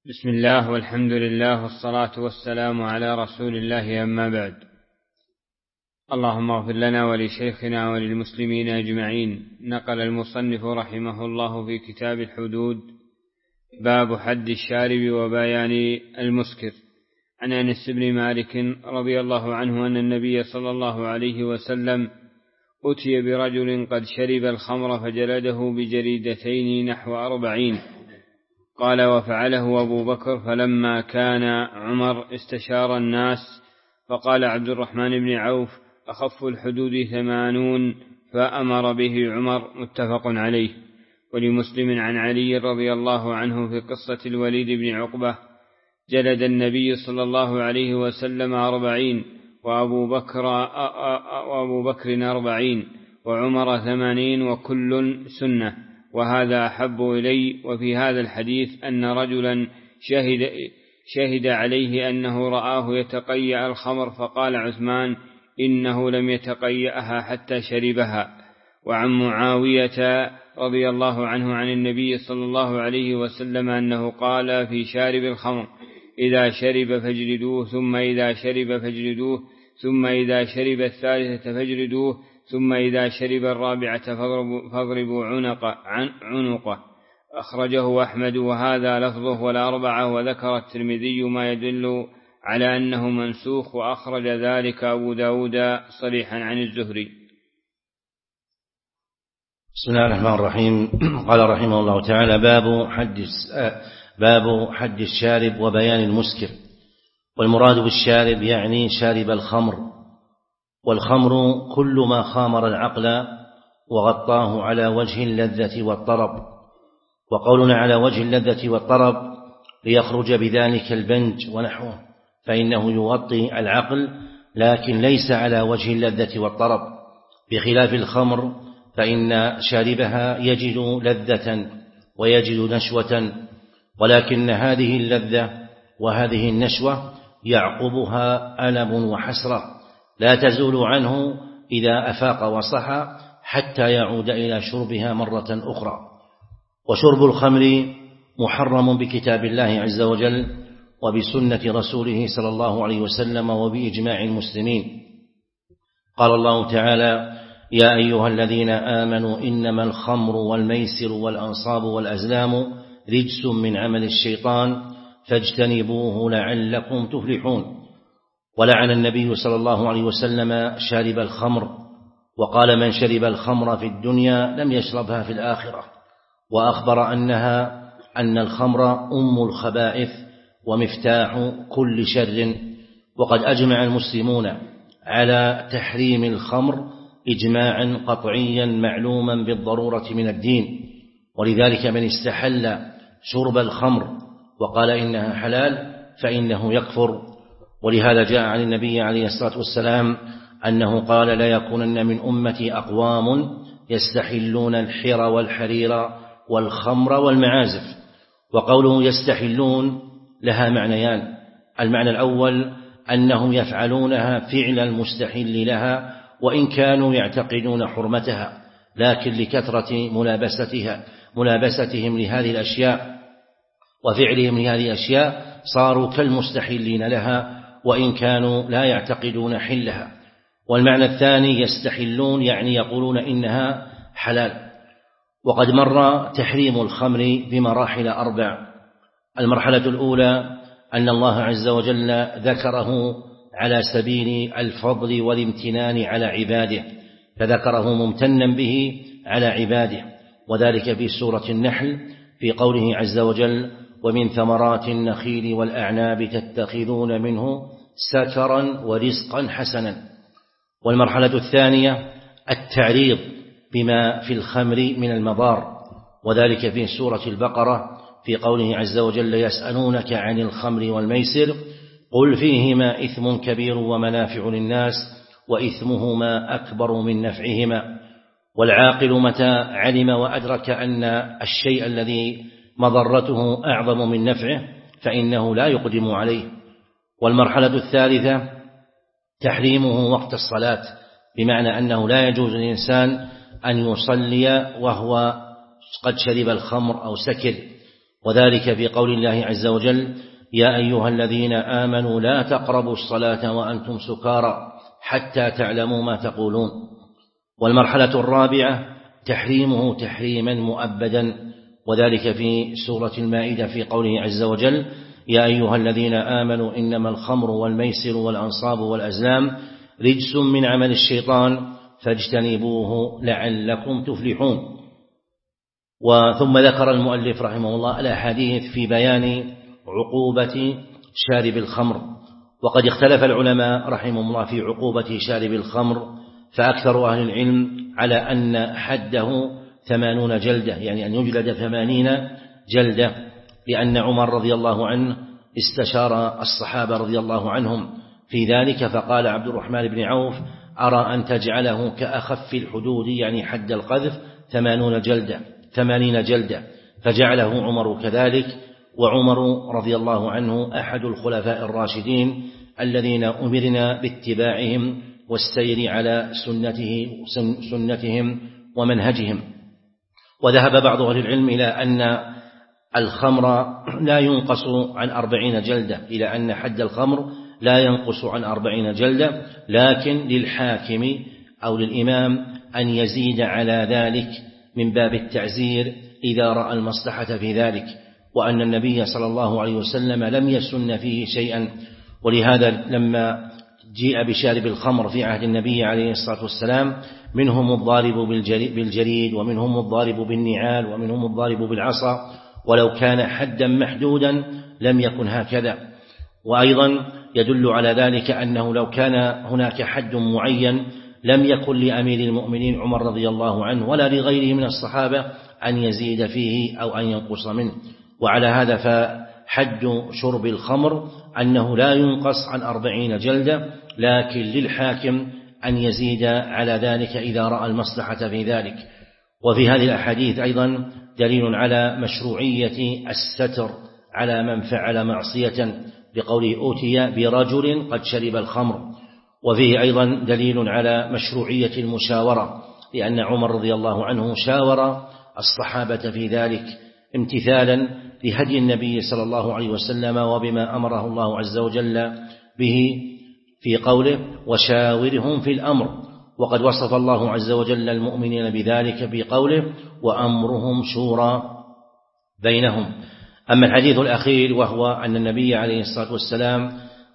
بسم الله والحمد لله والصلاة والسلام على رسول الله، أما بعد. اللهم اغفر لنا ولشيخنا وللمسلمين أجمعين. نقل المصنف رحمه الله في كتاب الحدود باب حد الشارب وبيان المسكر عن أنس بن مالك رضي الله عنه أن النبي صلى الله عليه وسلم أتي برجل قد شرب الخمر فجلده بجريدتين نحو 40. قال: وفعله أبو بكر، فلما كان عمر استشار الناس فقال عبد الرحمن بن عوف: أخف الحدود 80، فأمر به عمر. متفق عليه. ولمسلم عن علي رضي الله عنه في قصة الوليد بن عقبة: جلد النبي صلى الله عليه وسلم 40، وأبو بكر 40، وعمر 80، وكل سنة، وهذا أحب إلي. وفي هذا الحديث أن رجلا شهد عليه أنه رآه يتقيأ الخمر، فقال عثمان: إنه لم يتقيأها حتى شربها. وعن معاوية رضي الله عنه عن النبي صلى الله عليه وسلم أنه قال في شارب الخمر: إذا شرب فاجلدوه، ثم إذا شرب فاجلدوه، ثم إذا شرب الثالثة فاجلدوه، ثم إذا شرب الرابعة فاضربوا عنقه. أخرجه أحمد وهذا لفظه والأربعة. وذكر الترمذي ما يدل على أنه منسوخ، وأخرج ذلك أبو داود صريحا عن الزهري. بسم الله الرحمن الرحيم. قال رحمه الله تعالى: باب حد الشارب وبيان المسكر. والمراد بالشارب يعني شارب الخمر، والخمر كل ما خامر العقل وغطاه على وجه اللذة والطرب. وقولنا على وجه اللذة والطرب ليخرج بذلك البنج ونحوه، فإنه يغطي العقل لكن ليس على وجه اللذة والطرب، بخلاف الخمر فإن شاربها يجد لذة ويجد نشوة، ولكن هذه اللذة وهذه النشوة يعقبها ألم وحسرة لا تزول عنه إذا أفاق وصحى حتى يعود إلى شربها مرة أخرى. وشرب الخمر محرم بكتاب الله عز وجل وبسنة رسوله صلى الله عليه وسلم وبإجماع المسلمين. قال الله تعالى: يا أيها الذين آمنوا إنما الخمر والميسر والأنصاب والأزلام رجس من عمل الشيطان فاجتنبوه لعلكم تفلحون. ولعن النبي صلى الله عليه وسلم شارب الخمر، وقال: من شرب الخمر في الدنيا لم يشربها في الآخرة. وأخبر أن الخمر أم الخبائث ومفتاح كل شر. وقد أجمع المسلمون على تحريم الخمر إجماعا قطعيا معلوما بالضرورة من الدين، ولذلك من استحل شرب الخمر وقال إنها حلال فإنه يكفر. ولهذا جاء عن النبي عليه الصلاة والسلام أنه قال: لا يكونن من أمتي أقوام يستحلون الحر والحرير والخمر والمعازف. وقوله يستحلون لها معنيان: المعنى الأول أنهم يفعلونها فعل المستحل لها وإن كانوا يعتقدون حرمتها، لكن لكثرة ملابستهم لهذه الأشياء وفعلهم لهذه الأشياء صاروا كالمستحلين لها وإن كانوا لا يعتقدون حلها. والمعنى الثاني يستحلون يعني يقولون إنها حلال. وقد مر تحريم الخمر بمراحل 4. المرحلة الأولى أن الله عز وجل ذكره على سبيل الفضل والامتنان على عباده، فذكره ممتنا به على عباده، وذلك في سورة النحل في قوله عز وجل: ومن ثمرات النخيل والأعناب تتخذون منه سكرا ورزقا حسنا. والمرحلة الثانية التعريض بما في الخمر من المضار، وذلك في سورة البقرة في قوله عز وجل: يسألونك عن الخمر والميسر قل فيهما إثم كبير ومنافع للناس وإثمهما أكبر من نفعهما. والعاقل متى علم وأدرك أن الشيء الذي مضرته أعظم من نفعه فإنه لا يقدم عليه. والمرحلة الثالثة تحريمه وقت الصلاة، بمعنى أنه لا يجوز للإنسان أن يصلي وهو قد شرب الخمر أو سكر. وذلك في قول الله عز وجل: يا أيها الذين آمنوا لا تقربوا الصلاة وأنتم سكارى حتى تعلموا ما تقولون. والمرحلة الرابعة تحريمه تحريما مؤبدا، وذلك في سورة المائدة في قوله عز وجل: يا أيها الذين آمنوا إنما الخمر والميسر والأنصاب والأزلام رجس من عمل الشيطان فاجتنبوه لعلكم تفلحون. وثم ذكر المؤلف رحمه الله الأحاديث في بيان عقوبة شارب الخمر. وقد اختلف العلماء رحمهم الله في عقوبة شارب الخمر، فأكثر أهل العلم على أن حده 80 جلدة، يعني أن يجلد 80 جلدة، لأن عمر رضي الله عنه استشار الصحابة رضي الله عنهم في ذلك، فقال عبد الرحمن بن عوف: أرى أن تجعله كأخف الحدود، يعني حد القذف 80 جلدة، فجعله عمر كذلك. وعمر رضي الله عنه أحد الخلفاء الراشدين الذين أمرنا باتباعهم والسير على سنتهم ومنهجهم. وذهب بعض أهل العلم إلى أن الخمر لا ينقص عن 40 جلدة، إلى أن حد الخمر لا ينقص عن 40 جلدة، لكن للحاكم أو للإمام أن يزيد على ذلك من باب التعزير إذا رأى المصلحة في ذلك، وأن النبي صلى الله عليه وسلم لم يسن فيه شيئا. ولهذا لما جيء بشارب الخمر في عهد النبي عليه الصلاة والسلام منهم الضارب بالجريد، ومنهم الضارب بالنعال، ومنهم الضارب بالعصا، ولو كان حدا محدودا لم يكن هكذا. وأيضا يدل على ذلك أنه لو كان هناك حد معين لم يكن لأمير المؤمنين عمر رضي الله عنه ولا لغيره من الصحابة أن يزيد فيه أو أن ينقص منه. وعلى هذا فحد شرب الخمر أنه لا ينقص عن 40 جلدة، لكن للحاكم أن يزيد على ذلك إذا رأى المصلحة في ذلك. وفي هذه الأحاديث أيضا دليل على مشروعية الستر على من فعل معصية، بقوله: أوتي برجل قد شرب الخمر. وفيه أيضا دليل على مشروعية المشاورة، لأن عمر رضي الله عنه شاور الصحابة في ذلك امتثالا لهدي النبي صلى الله عليه وسلم وبما أمره الله عز وجل به في قوله: وشاورهم في الأمر. وقد وصف الله عز وجل المؤمنين بذلك في قوله: وأمرهم شورى بينهم. أما الحديث الأخير وهو أن النبي عليه الصلاة والسلام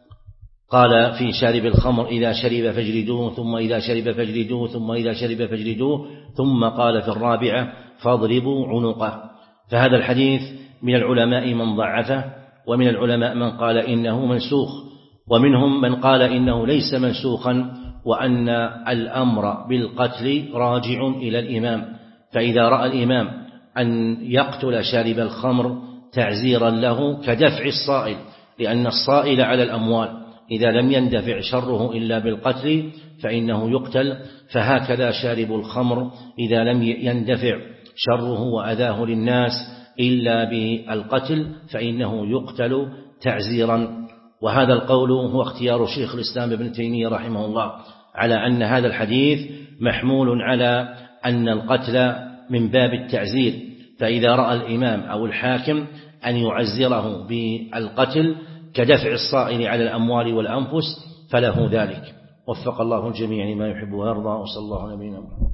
قال في شارب الخمر: إذا شرب فاجلدوه، ثم إذا شرب فاجلدوه، ثم إذا شرب فاجلدوه، ثم قال في الرابعة: فاضربوا عنقه. فهذا الحديث من العلماء من ضعفه، ومن العلماء من قال إنه منسوخ، ومنهم من قال إنه ليس منسوخا، وأن الأمر بالقتل راجع إلى الإمام. فإذا رأى الإمام أن يقتل شارب الخمر تعزيرا له كدفع الصائل، لأن الصائل على الأموال إذا لم يندفع شره إلا بالقتل فإنه يقتل، فهكذا شارب الخمر إذا لم يندفع شره وأذاه للناس إلا بالقتل فإنه يقتل تعزيرا. وهذا القول هو اختيار شيخ الإسلام ابن تيمية رحمه الله، على أن هذا الحديث محمول على أن القتل من باب التعزير، فإذا رأى الإمام أو الحاكم أن يعزره بالقتل كدفع الصائل على الأموال والأنفس فله ذلك. وفق الله الجميع لما يحب ويرضى، وصلى الله على نبينا محمد.